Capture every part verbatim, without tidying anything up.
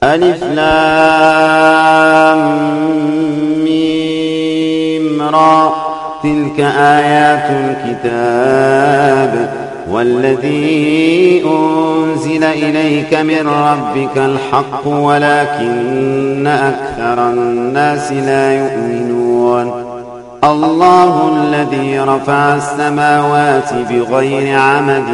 ألف لام ميم را تلك آيات الكتاب والذي أنزل إليك من ربك الحق ولكن أكثر الناس لا يؤمنون الله الذي رفع السماوات بغير عمد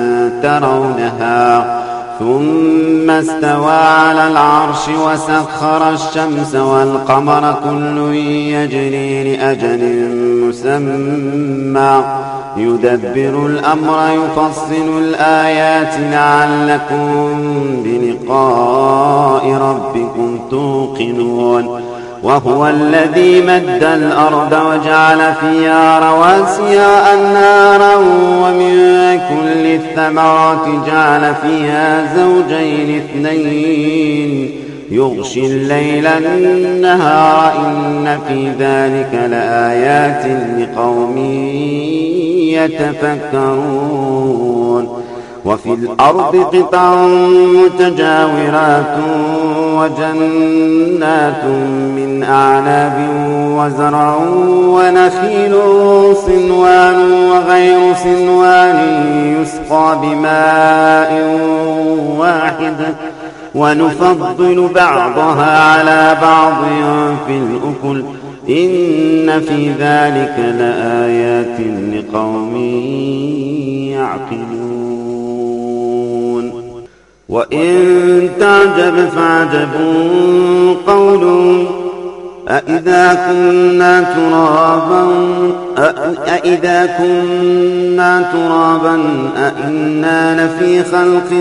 ترونها ثم استوى على العرش وسخر الشمس والقمر كل يجري لأجل مسمى يدبر الأمر يفصل الآيات لعلكم بلقاء ربكم توقنون وهو الذي مد الأرض وجعل فيها رواسي أنهارا ومن كل الثمرات جعل فيها زوجين اثنين يغشي الليل النهار إن في ذلك لآيات لقوم يتفكرون وفي الأرض قطع متجاورات وجنات من أعناب وزرع ونخيل صنوان وغير صنوان يسقى بماء واحد ونفضل بعضها على بعض في الأكل إن في ذلك لآيات لقوم يعقلون وإن تعجب فعجب قولهم أإذا كنا ترابا أإذا كنا ترابا أإنا لفي خلق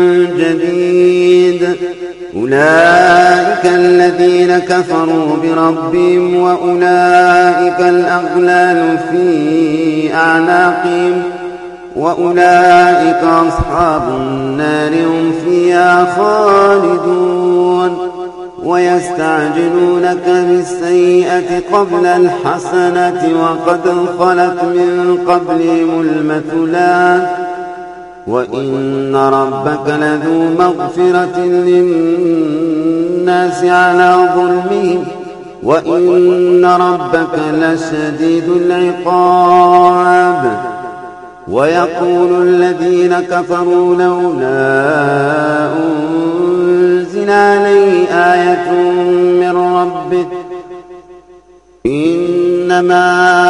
جديد أولئك الذين كفروا بربهم وأولئك الأغلال في أعناقهم وأولئك أصحاب النار هم فيها خالدون ويستعجلونك بالسيئة قبل الحسنة وقد خلت من قبلهم المثلات وإن ربك لذو مغفرة للناس على ظلمهم وإن ربك لشديد العقاب ويقول الذين كفروا لولا أنزل عليه آية من ربه إنما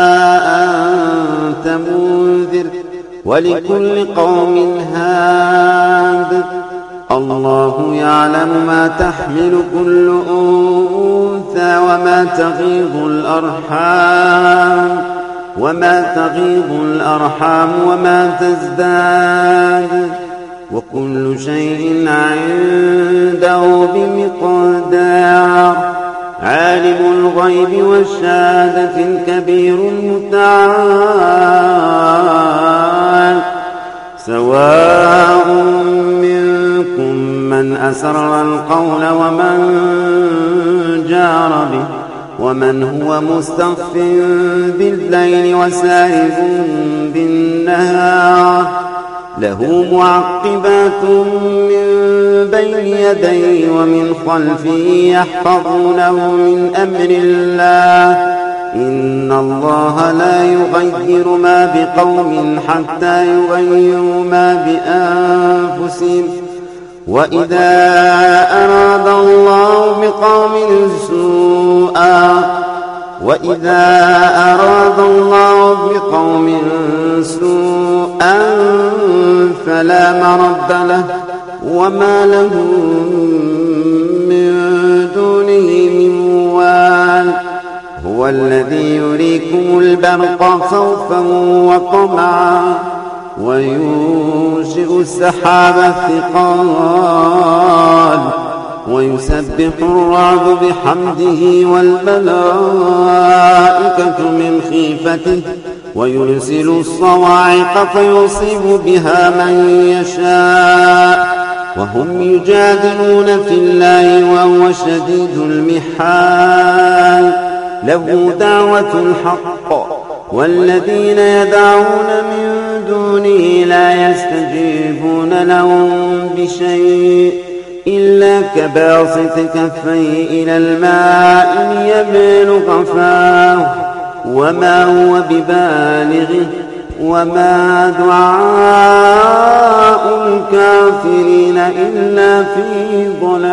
أنت منذر ولكل قوم هاد الله يعلم ما تحمل كل أنثى وما تغيض الأرحام وما تغيض الأرحام وما تزداد وكل شيء عنده بمقدار عالم الغيب والشهادة الكبير المتعال سواء منكم من أسر القول ومن جار به ومن هو مستخف بالليل وسارب بالنهار له معقبات من بين يديه ومن خلفه يحفظونه من أمر الله إن الله لا يغير ما بقوم حتى يغيروا ما بأنفسهم وإذا أراد الله بقوم سوءا وإذا أراد الله بقوم سوءا فلا مرد له وما له من دونه من وال هو الذي يريكم البرق خوفا وطمعا وينشئ السحاب الثقال ويسبح الرعد بحمده والملائكة من خيفته ويرسل الصواعق فيصيب بها من يشاء وهم يجادلون في الله وهو شديد المحال له دعوة الحق والذين يدعون من دونه لا يستجيبون لهم بشيء إلا كباسط كفيه إلى الماء ليبلغ فاه وما هو ببالغه وما دعاء الكافرين إلا في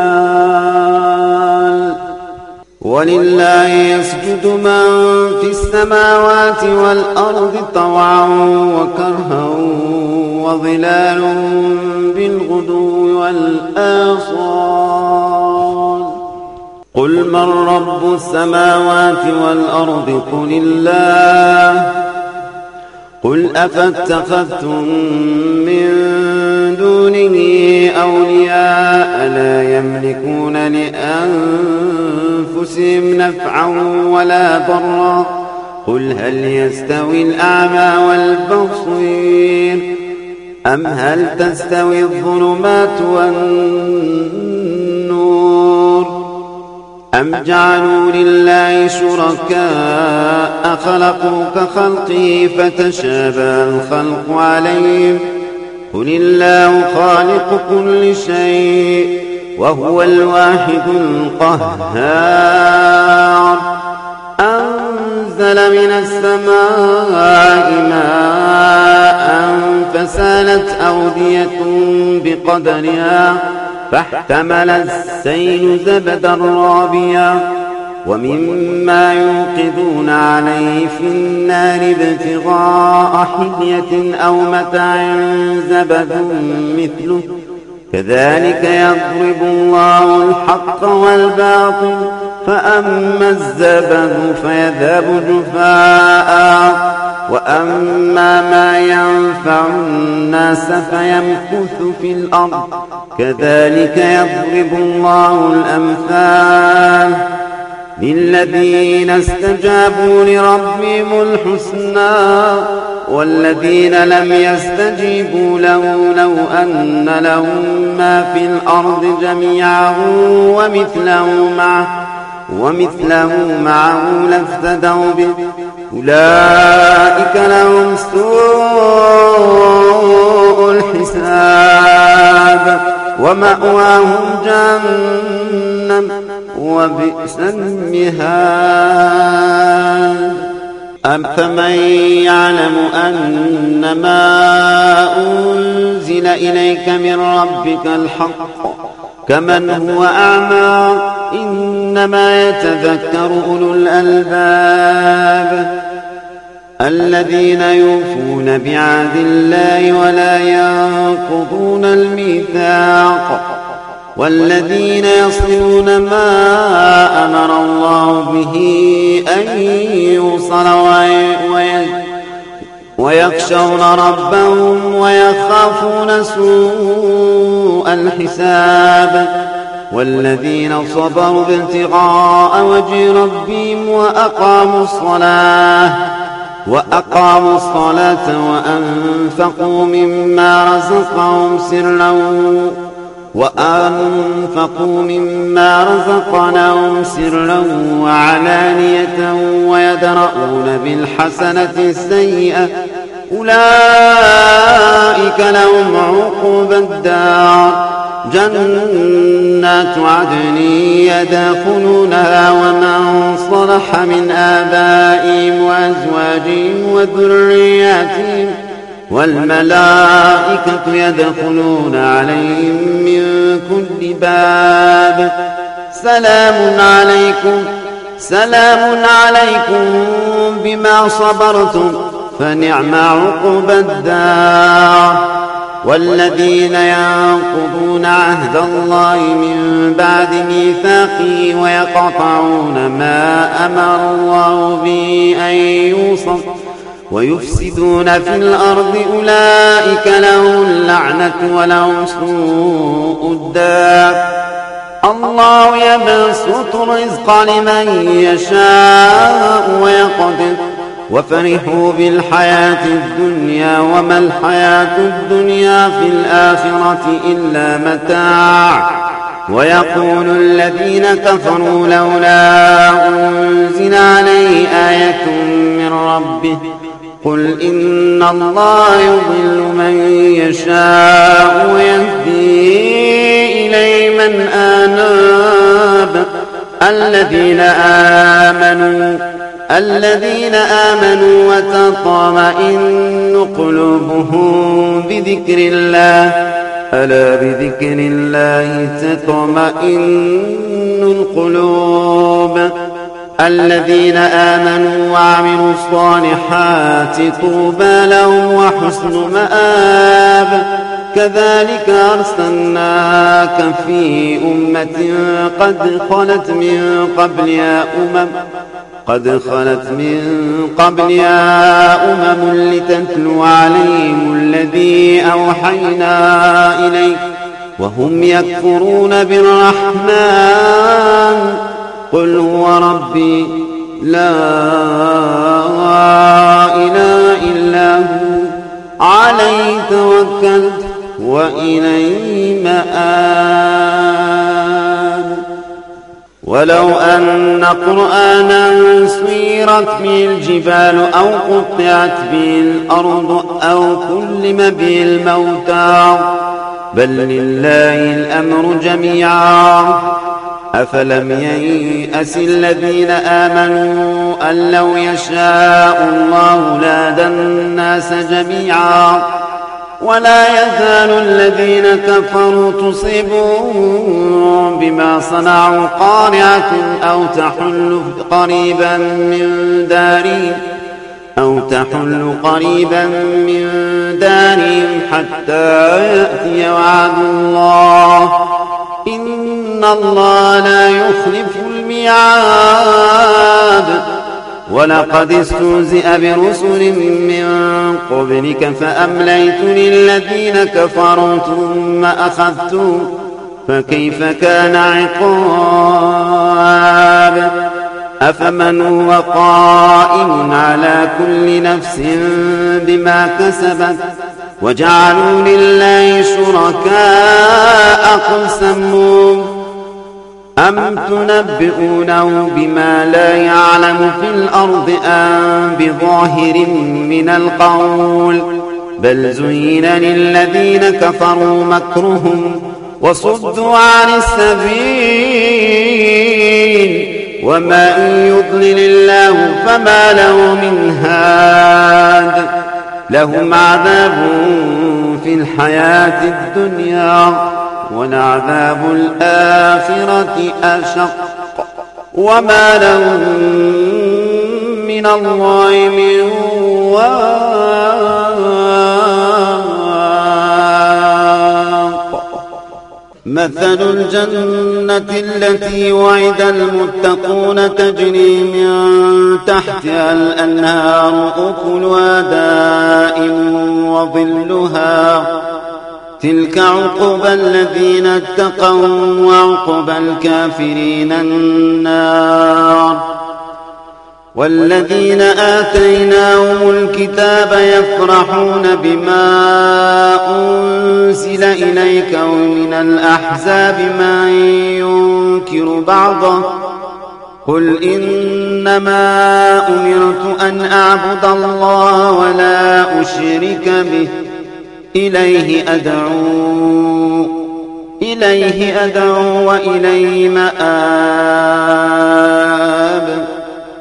ضلال. ولله يسجد من في السماوات والأرض طوعا وكرها وظلال بالغدو والآصال. قل من رب السماوات والأرض قل الله. قل أفاتخذتم من دونه أولياء لا يملكون لأنفسهم نفعا ولا ضرا قل هل يستوي الأعمى والبصير أم هل تستوي الظلمات والنور أم جعلوا لله شركاء خلقوا كخلقه فتشابه الخلق عليهم قل الله خالق كل شيء وهو الواحد القهار. أنزل من السماء ماء فسالت أودية بقدرها فاحتمل السيل زبدا رابيا ومما يوقدون عليه في النار ابتغاء حلية أو متاع زبد مثله كذلك يضرب الله الحق والباطل فأما الزبد فيذهب جفاء وأما ما ينفع الناس فيمكث في الأرض كذلك يضرب الله الأمثال للذين استجابوا لربهم الحسنى والذين لم يستجيبوا له لو أن لهم ما في الأرض جميعا ومثله معه ومثله معه لافتدوا به أولئك لهم سوء الحساب ومأواهم جهنم وبئس المهاد. أفمن يعلم أنما أنزل إليك من ربك الحق كمن هو أعمى إنما يتذكر أولو الألباب الذين يوفون بعهد الله ولا ينقضون الميثاق والذين يصلون ما أمر الله به أن يوصل ويخشون ربهم ويخافون سوء الحساب والذين صبروا ابتغاء وجه ربهم وأقاموا الصلاة وأقاموا الصلاة وأنفقوا مما رزقهم سرا وأنفقوا مما رزقناهم سرا وعلانية ويدرؤون بالحسنة السيئة أولئك لهم عقبى الدار جنات عدن يدخلونها ومن صلح من آبائهم وأزواجهم وذرياتهم والملائكة يدخلون عليهم من كل باب سلام عليكم سلام عليكم بما صبرتم فنعم عقبى الدار. والذين ينقضون عهد الله من بعد ميثاقه ويقطعون ما أمر الله به أن يوصل ويفسدون في الأرض أولئك لهم اللعنة ولهم سوء الدار. الله يبسط الرزق لمن يشاء ويقدر وفرحوا بالحياة الدنيا وما الحياة الدنيا في الآخرة إلا متاع. ويقول الذين كفروا لولا أنزل عليه آية من ربه قل إن الله يضل من يشاء ويهدي إليه من آناب الذين آمنوا الذين آمنوا وتطمئن قلوبهم بذكر الله ألا بذكر الله تطمئن القلوب الذين آمنوا وعملوا الصالحات طوبى لهم وحسن مآب كذلك أرسلناك في أمة قد خلت من قبلها أمم قد خلت من قبلها أمم لتتلو عليهم الذي أوحينا إليك وهم يكفرون بالرحمن قل هو ربي لا إله إلا هو عليه توكلت وإليه مآب ولو أن قرآنا سيرت به الجبال أو قطعت به الأرض أو كلم به الموتى بل لله الأمر جميعا أفلم ييأس الذين آمنوا أن لو يشاء الله لهدى الناس جميعا ولا يزال الذين كفروا تصيبهم بما صنعوا قارعة أو تحل قريبا من دارهم أو تحل قريبا من دارهم حتى يأتي وعد الله إن الله لا يخلف الميعاد ولقد استهزئ برسل من قبلك فأمليت للذين كفروا ثم أخذتهم فكيف كان عقاب أفمن هو قائم على كل نفس بما كسبت وجعلوا لله شركاء قل سموهم أم تنبئونه بما لا يعلم في الأرض أم بظاهر من القول بل زين للذين كفروا مكرهم وصدوا عن السبيل وما يضلل الله فما له من هاد لهم عذاب في الحياة الدنيا ولعذاب الآخرة أشق وما لهم من الله من واق مثل الجنة التي وعد المتقون تجري من تحتها الأنهار أكلها دائم وظلها تلك عقبى الذين اتقوا وعقبى الكافرين النار والذين آتيناهم الكتاب يفرحون بما أنزل إليك ومن الأحزاب من ينكر بعضه قل إنما أمرت أن أعبد الله ولا أشرك به إليه أدعو إليه أدعو وإليه مآب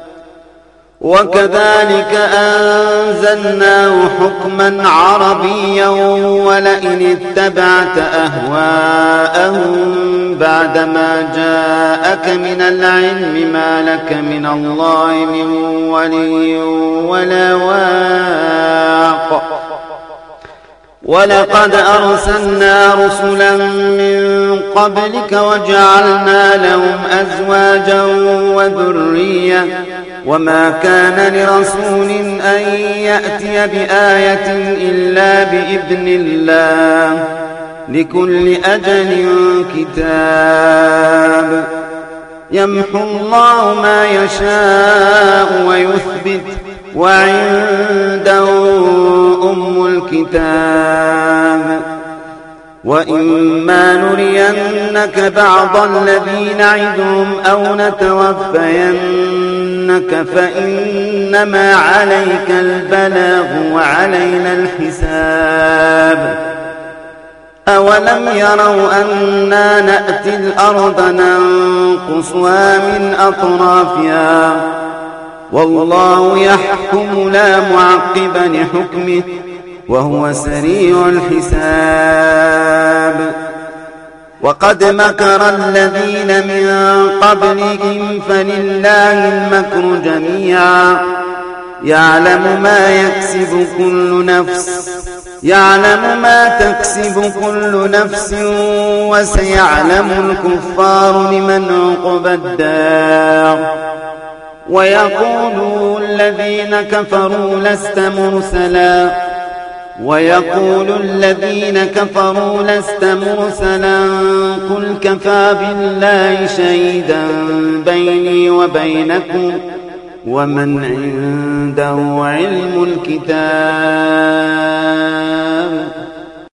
وكذلك أنزلناه حكما عربيا ولئن اتبعت أهواءهم بعدما جاءك من العلم ما لك من الله من ولي ولا واق ولقد أرسلنا رسلا من قبلك وجعلنا لهم أزواجا وذرية وما كان لرسول أن يأتي بآية إلا بإذن الله لكل أجل كتاب يمحو الله ما يشاء ويثبت وعنده أم الكتاب وإما نرينك بعض الذي نعدهم أو نتوفينك فإنما عليك البلاغ وعلينا الحساب أولم يروا أنا نأتي الأرض ننقصها من أطرافها والله يحكم لا معقب لحكمه وهو سريع الحساب. وقد مكر الذين من قبلهم فلله المكر جميعا يعلم ما يكسب كل نفس يعلم ما تكسب كل نفس وسيعلم الكفار لمن عقبى الدار. ويقول الذين كفروا لست مرسلا ويقول الذين كفروا لست مرسلا قل كفى بالله شهيدا بيني وبينكم ومن عنده علم الكتاب.